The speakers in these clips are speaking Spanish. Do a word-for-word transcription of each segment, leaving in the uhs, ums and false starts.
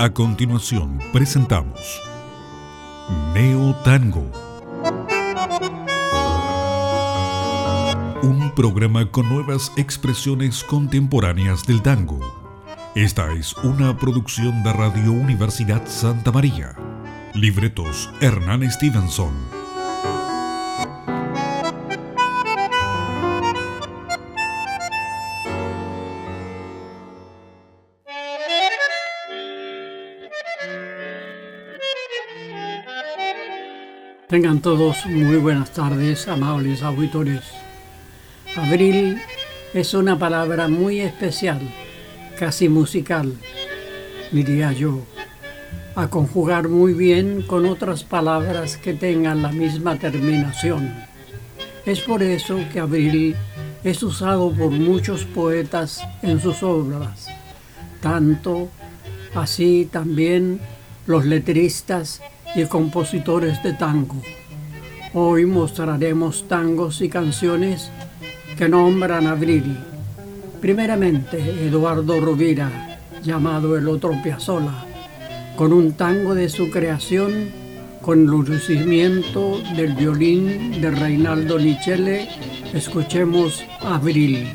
A continuación presentamos Neo Tango, un programa con nuevas expresiones contemporáneas del tango. Esta es una producción de Radio Universidad Santa María. Libretos Hernán Stevenson. Tengan todos muy buenas tardes, amables auditores. Abril es una palabra muy especial, casi musical, diría yo, a conjugar muy bien con otras palabras que tengan la misma terminación. Es por eso que abril es usado por muchos poetas en sus obras, tanto así también los letristas y compositores de tango. Hoy mostraremos tangos y canciones que nombran abril. Primeramente, Eduardo Rovira, llamado El Otro Piazzolla, con un tango de su creación, con el lucimiento del violín de Reinaldo Nichelle. Escuchemos Abril.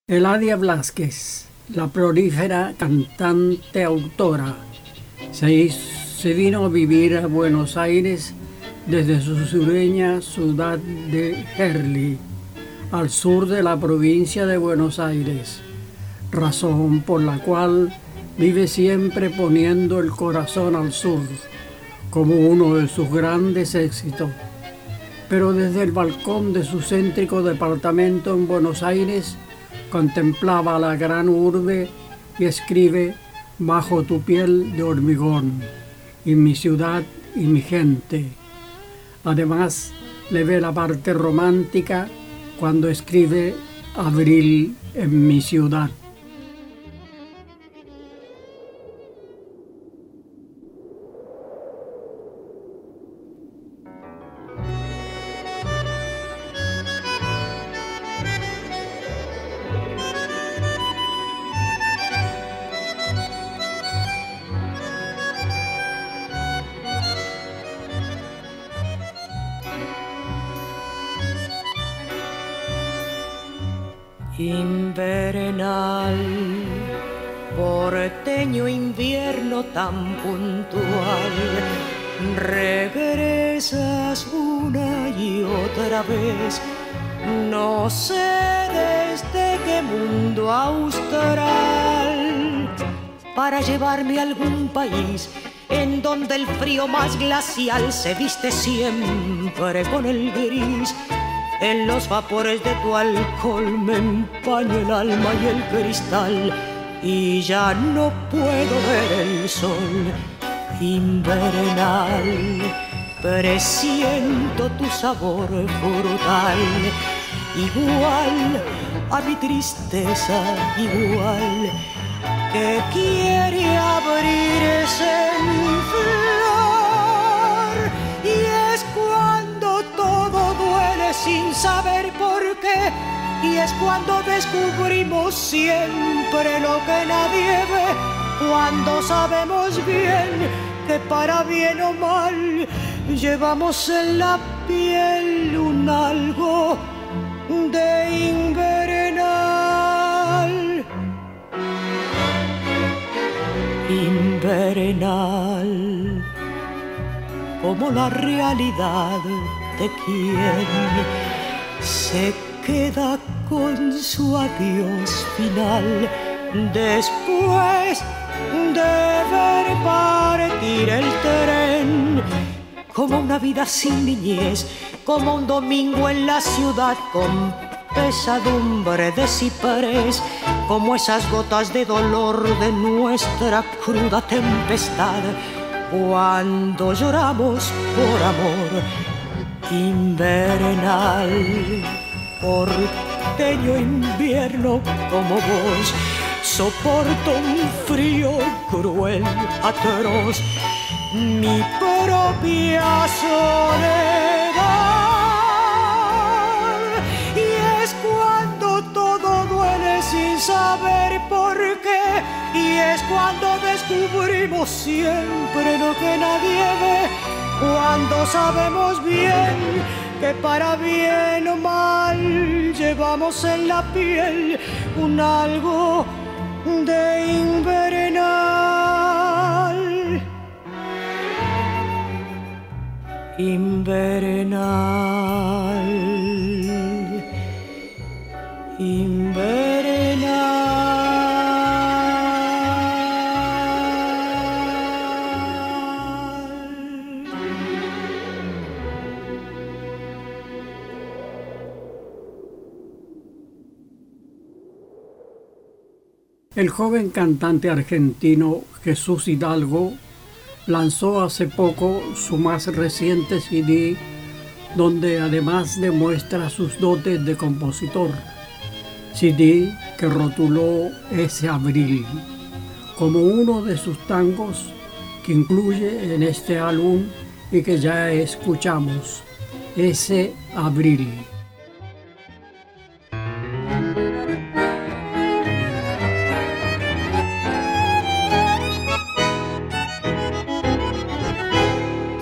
Eladia Blázquez, la prolífera cantante autora, se, hizo, se vino a vivir a Buenos Aires desde su sureña ciudad de Herli, al sur de la provincia de Buenos Aires, razón por la cual vive siempre poniendo el corazón al sur, como uno de sus grandes éxitos. Pero desde el balcón de su céntrico departamento en Buenos Aires, contemplaba la gran urbe y escribe Bajo tu piel de hormigón, y mi ciudad y mi gente. Además, le ve la parte romántica cuando escribe Abril en mi ciudad. Invernal, porteño invierno tan puntual, regresas una y otra vez, no sé desde qué mundo austral, para llevarme a algún país en donde el frío más glacial se viste siempre con el gris. En los vapores de tu alcohol me empaño el alma y el cristal, y ya no puedo ver el sol invernal. Presiento tu sabor frutal, igual a mi tristeza, igual que quiere abrirse en flor, y es cuando todo duele sin saber por qué, y es cuando descubrimos siempre lo que nadie ve, cuando sabemos bien que para bien o mal llevamos en la piel un algo de invernal. Invernal, como la realidad de quien se queda con su adiós final después de ver partir el tren, como una vida sin niñez, como un domingo en la ciudad con pesadumbre de ciprés, como esas gotas de dolor de nuestra cruda tempestad, cuando lloramos por amor invernal. Porteño invierno como vos, soporto un frío cruel, atroz, mi propia soledad, y es cuando todo duele sin saber por qué, y es cuando descubrimos siempre lo que nadie ve, cuando sabemos bien que para bien o mal llevamos en la piel un algo de invernal. Invernal, invernal. El joven cantante argentino Jesús Hidalgo lanzó hace poco su más reciente C D, donde además demuestra sus dotes de compositor. C D que rotuló Ese Abril como uno de sus tangos que incluye en este álbum y que ya escuchamos, Ese Abril.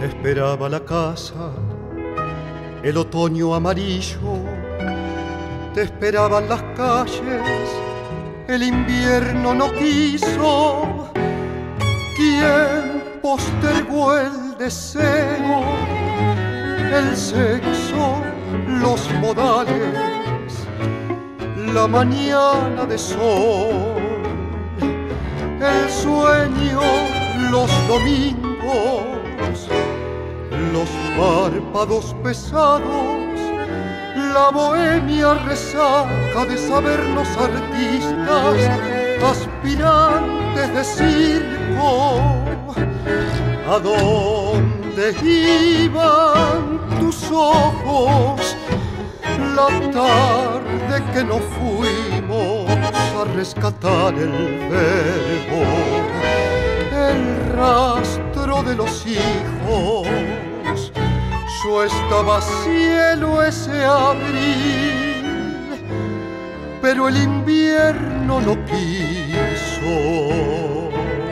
Esperaba la casa, el otoño amarillo, te esperaban las calles, el invierno no quiso. ¿Quién postergó el deseo, el sexo, los modales, la mañana de sol, el sueño, los domingos, los párpados pesados, la bohemia resaca de sabernos artistas, aspirantes de circo? ¿A dónde iban tus ojos la tarde que no fuimos a rescatar el verbo, el rastro de los hijos? Yo estaba cielo ese abril, pero el invierno no quiso.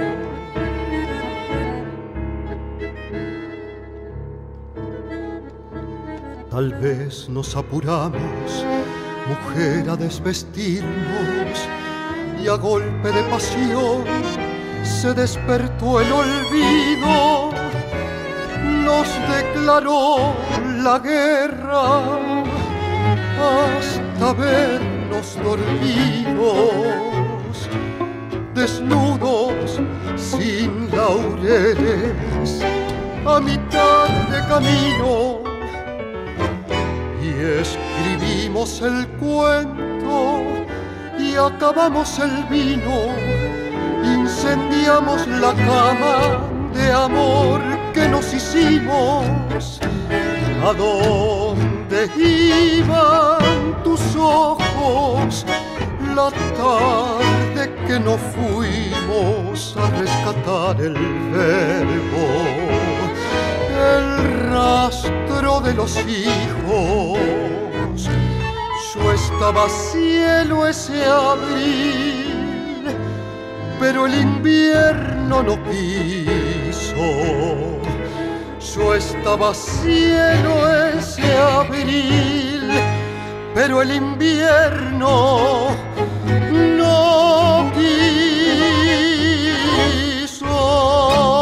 Tal vez nos apuramos, mujer, a desvestirnos, y a golpe de pasión se despertó el olvido. Nos declaró la guerra hasta vernos dormidos, desnudos, sin laureles, a mitad de camino. Y escribimos el cuento y acabamos el vino, incendiamos la cama de amor que nos hicimos. ¿A dónde iban tus ojos la tarde que no fuimos a rescatar el verbo, el rastro de los hijos? Yo estaba cielo ese abril, pero el invierno no quiso. Yo estaba cielo ese abril, pero el invierno no quiso.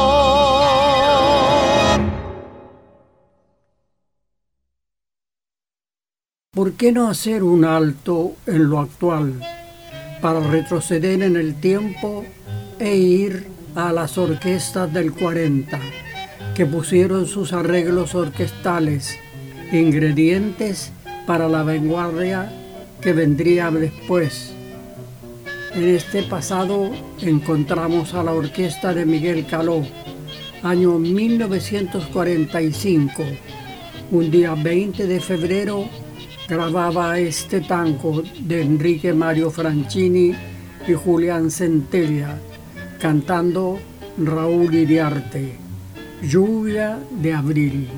¿Por qué no hacer un alto en lo actual para retroceder en el tiempo e ir a las orquestas del cuarenta, que pusieron sus arreglos orquestales, ingredientes para la vanguardia que vendría después? En este pasado encontramos a la orquesta de Miguel Caló, año mil novecientos cuarenta y cinco. Un día veinte de febrero grababa este tango de Enrique Mario Franchini y Julián Centella, cantando Raúl Iriarte, Lluvia de Abril.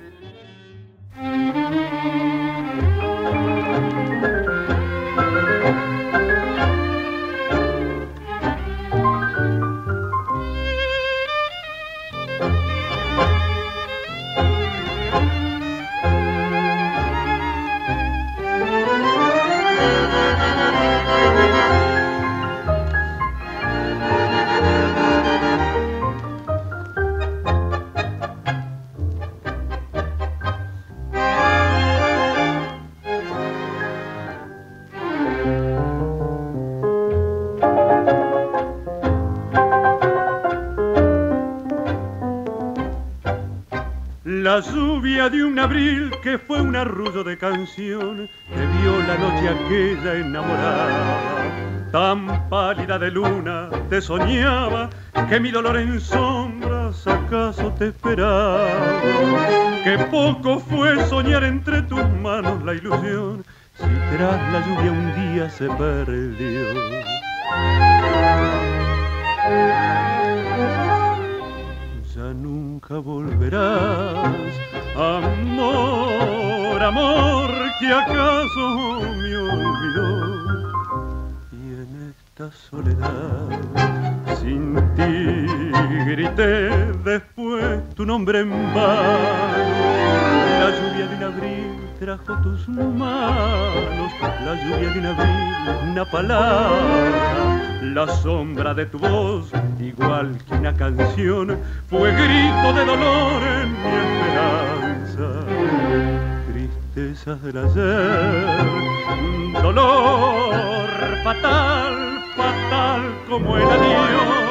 La lluvia de un abril que fue un arrullo de canción que vio la noche aquella enamorada, tan pálida de luna te soñaba que mi dolor en sombras acaso te esperaba. Que poco fue soñar entre tus manos la ilusión si tras la lluvia un día se perdió. Ya nunca volverás, amor, amor, que acaso me olvidó. Y en esta soledad, sin ti grité después tu nombre en vano. La lluvia de un abril trajo tus manos, la lluvia de un abril, una palabra, la sombra de tu voz, igual que una canción, fue grito de dolor en mi esperanza. Tristezas del ayer, dolor fatal, fatal como el adiós.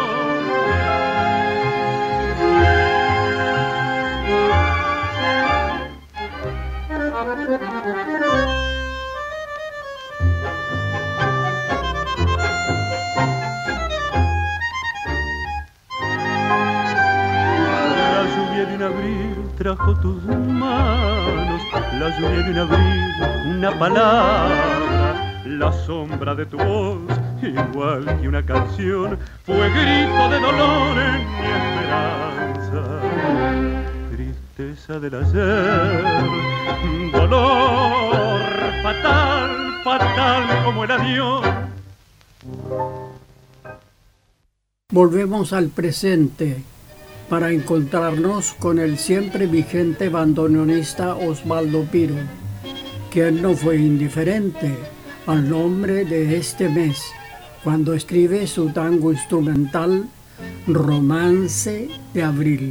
La lluvia de un abril trajo tus manos, la lluvia de un abril, una palabra, la sombra de tu voz, igual que una canción, fue grito de dolor en mi esperanza. Tristeza del ayer, dolor fatal, fatal como el adiós. Volvemos al presente para encontrarnos con el siempre vigente bandoneonista Osvaldo Piro, quien no fue indiferente al nombre de este mes cuando escribe su tango instrumental Romance de Abril.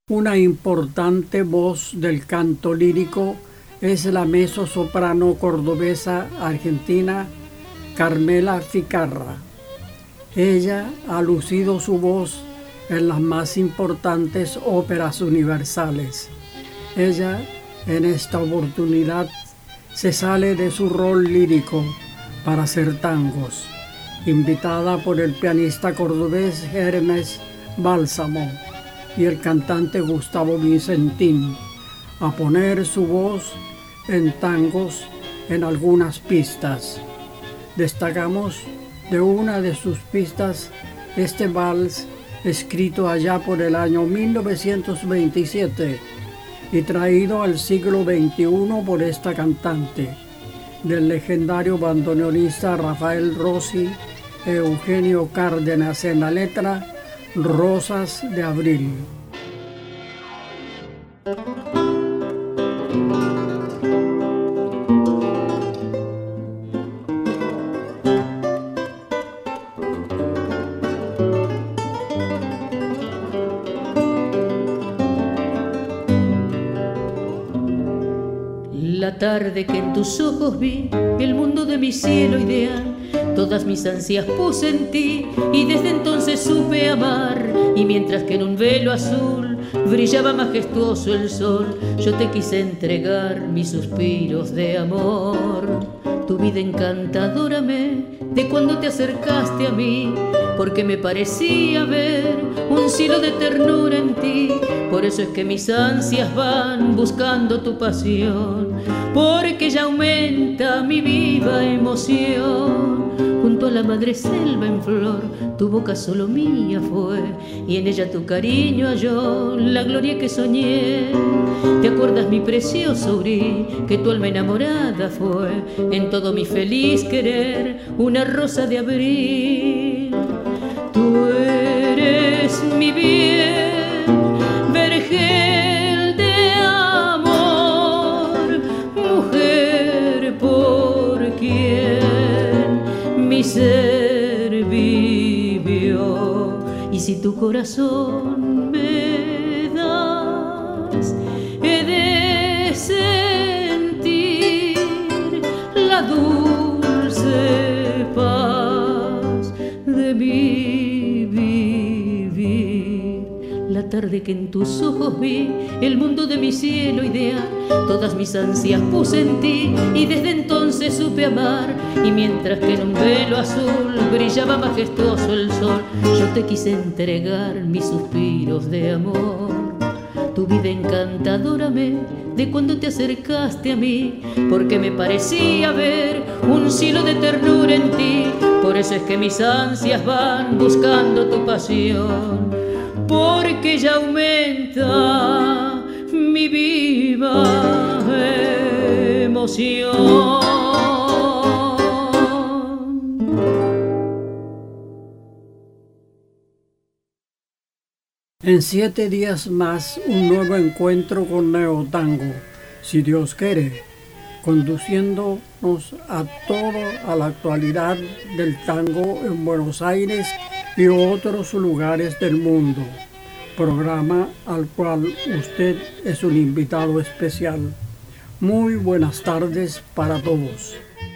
Una importante voz del canto lírico es la mezzosoprano cordobesa argentina Carmela Ficarra. Ella ha lucido su voz en las más importantes óperas universales. Ella, en esta oportunidad, se sale de su rol lírico para hacer tangos, invitada por el pianista cordobés Hermes Bálsamo y el cantante Gustavo Vicentín, a poner su voz en tangos en algunas pistas. Destacamos de una de sus pistas este vals escrito allá por el año mil novecientos veintisiete y traído al siglo veintiuno por esta cantante, del legendario bandoneonista Rafael Rossi e Eugenio Cárdenas en la letra Rosas de Abril. La tarde que en tus ojos vi el mundo de mi cielo ideal, todas mis ansias puse en ti y desde entonces supe amar. Y mientras que en un velo azul brillaba majestuoso el sol, yo te quise entregar mis suspiros de amor. Tu vida encantadora me de cuando te acercaste a mí, porque me parecía ver un cielo de ternura en ti. Por eso es que mis ansias van buscando tu pasión, porque ya aumenta mi viva emoción. Junto a la madre selva en flor, tu boca solo mía fue, y en ella tu cariño halló la gloria que soñé. ¿Te acuerdas, mi precioso Uri, que tu alma enamorada fue en todo mi feliz querer una rosa de abril? Tú eres mi bien, vergel de amor, mujer por quien mi ser vivió. Y si tu corazón me das, he de sentir la dulce paz de mi vivir. La tarde que en tus ojos vi el mundo de mi cielo ideal, todas mis ansias puse en ti y desde entonces supe amar. Y mientras que en un velo azul brillaba majestuoso el sol, yo te quise entregar mis suspiros de amor. Tu vida encantadora me de cuando te acercaste a mí, porque me parecía ver un cielo de ternura en ti. Por eso es que mis ansias van buscando tu pasión, porque ya aumenta mi viva emoción. En siete días más, un nuevo encuentro con Neotango, si Dios quiere, conduciéndonos a todo a la actualidad del tango en Buenos Aires y otros lugares del mundo, programa al cual usted es un invitado especial. Muy buenas tardes para todos.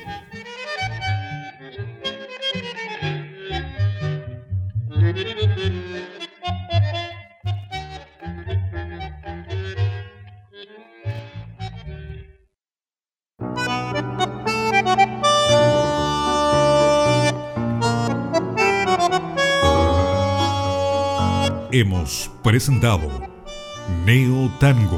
Hemos presentado Neo Tango,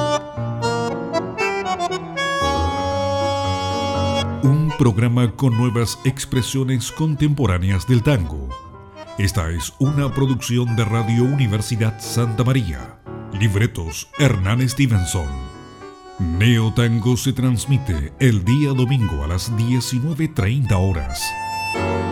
un programa con nuevas expresiones contemporáneas del tango. Esta es una producción de Radio Universidad Santa María. Libretos Hernán Stevenson. Neo Tango se transmite el día domingo a las diecinueve treinta horas.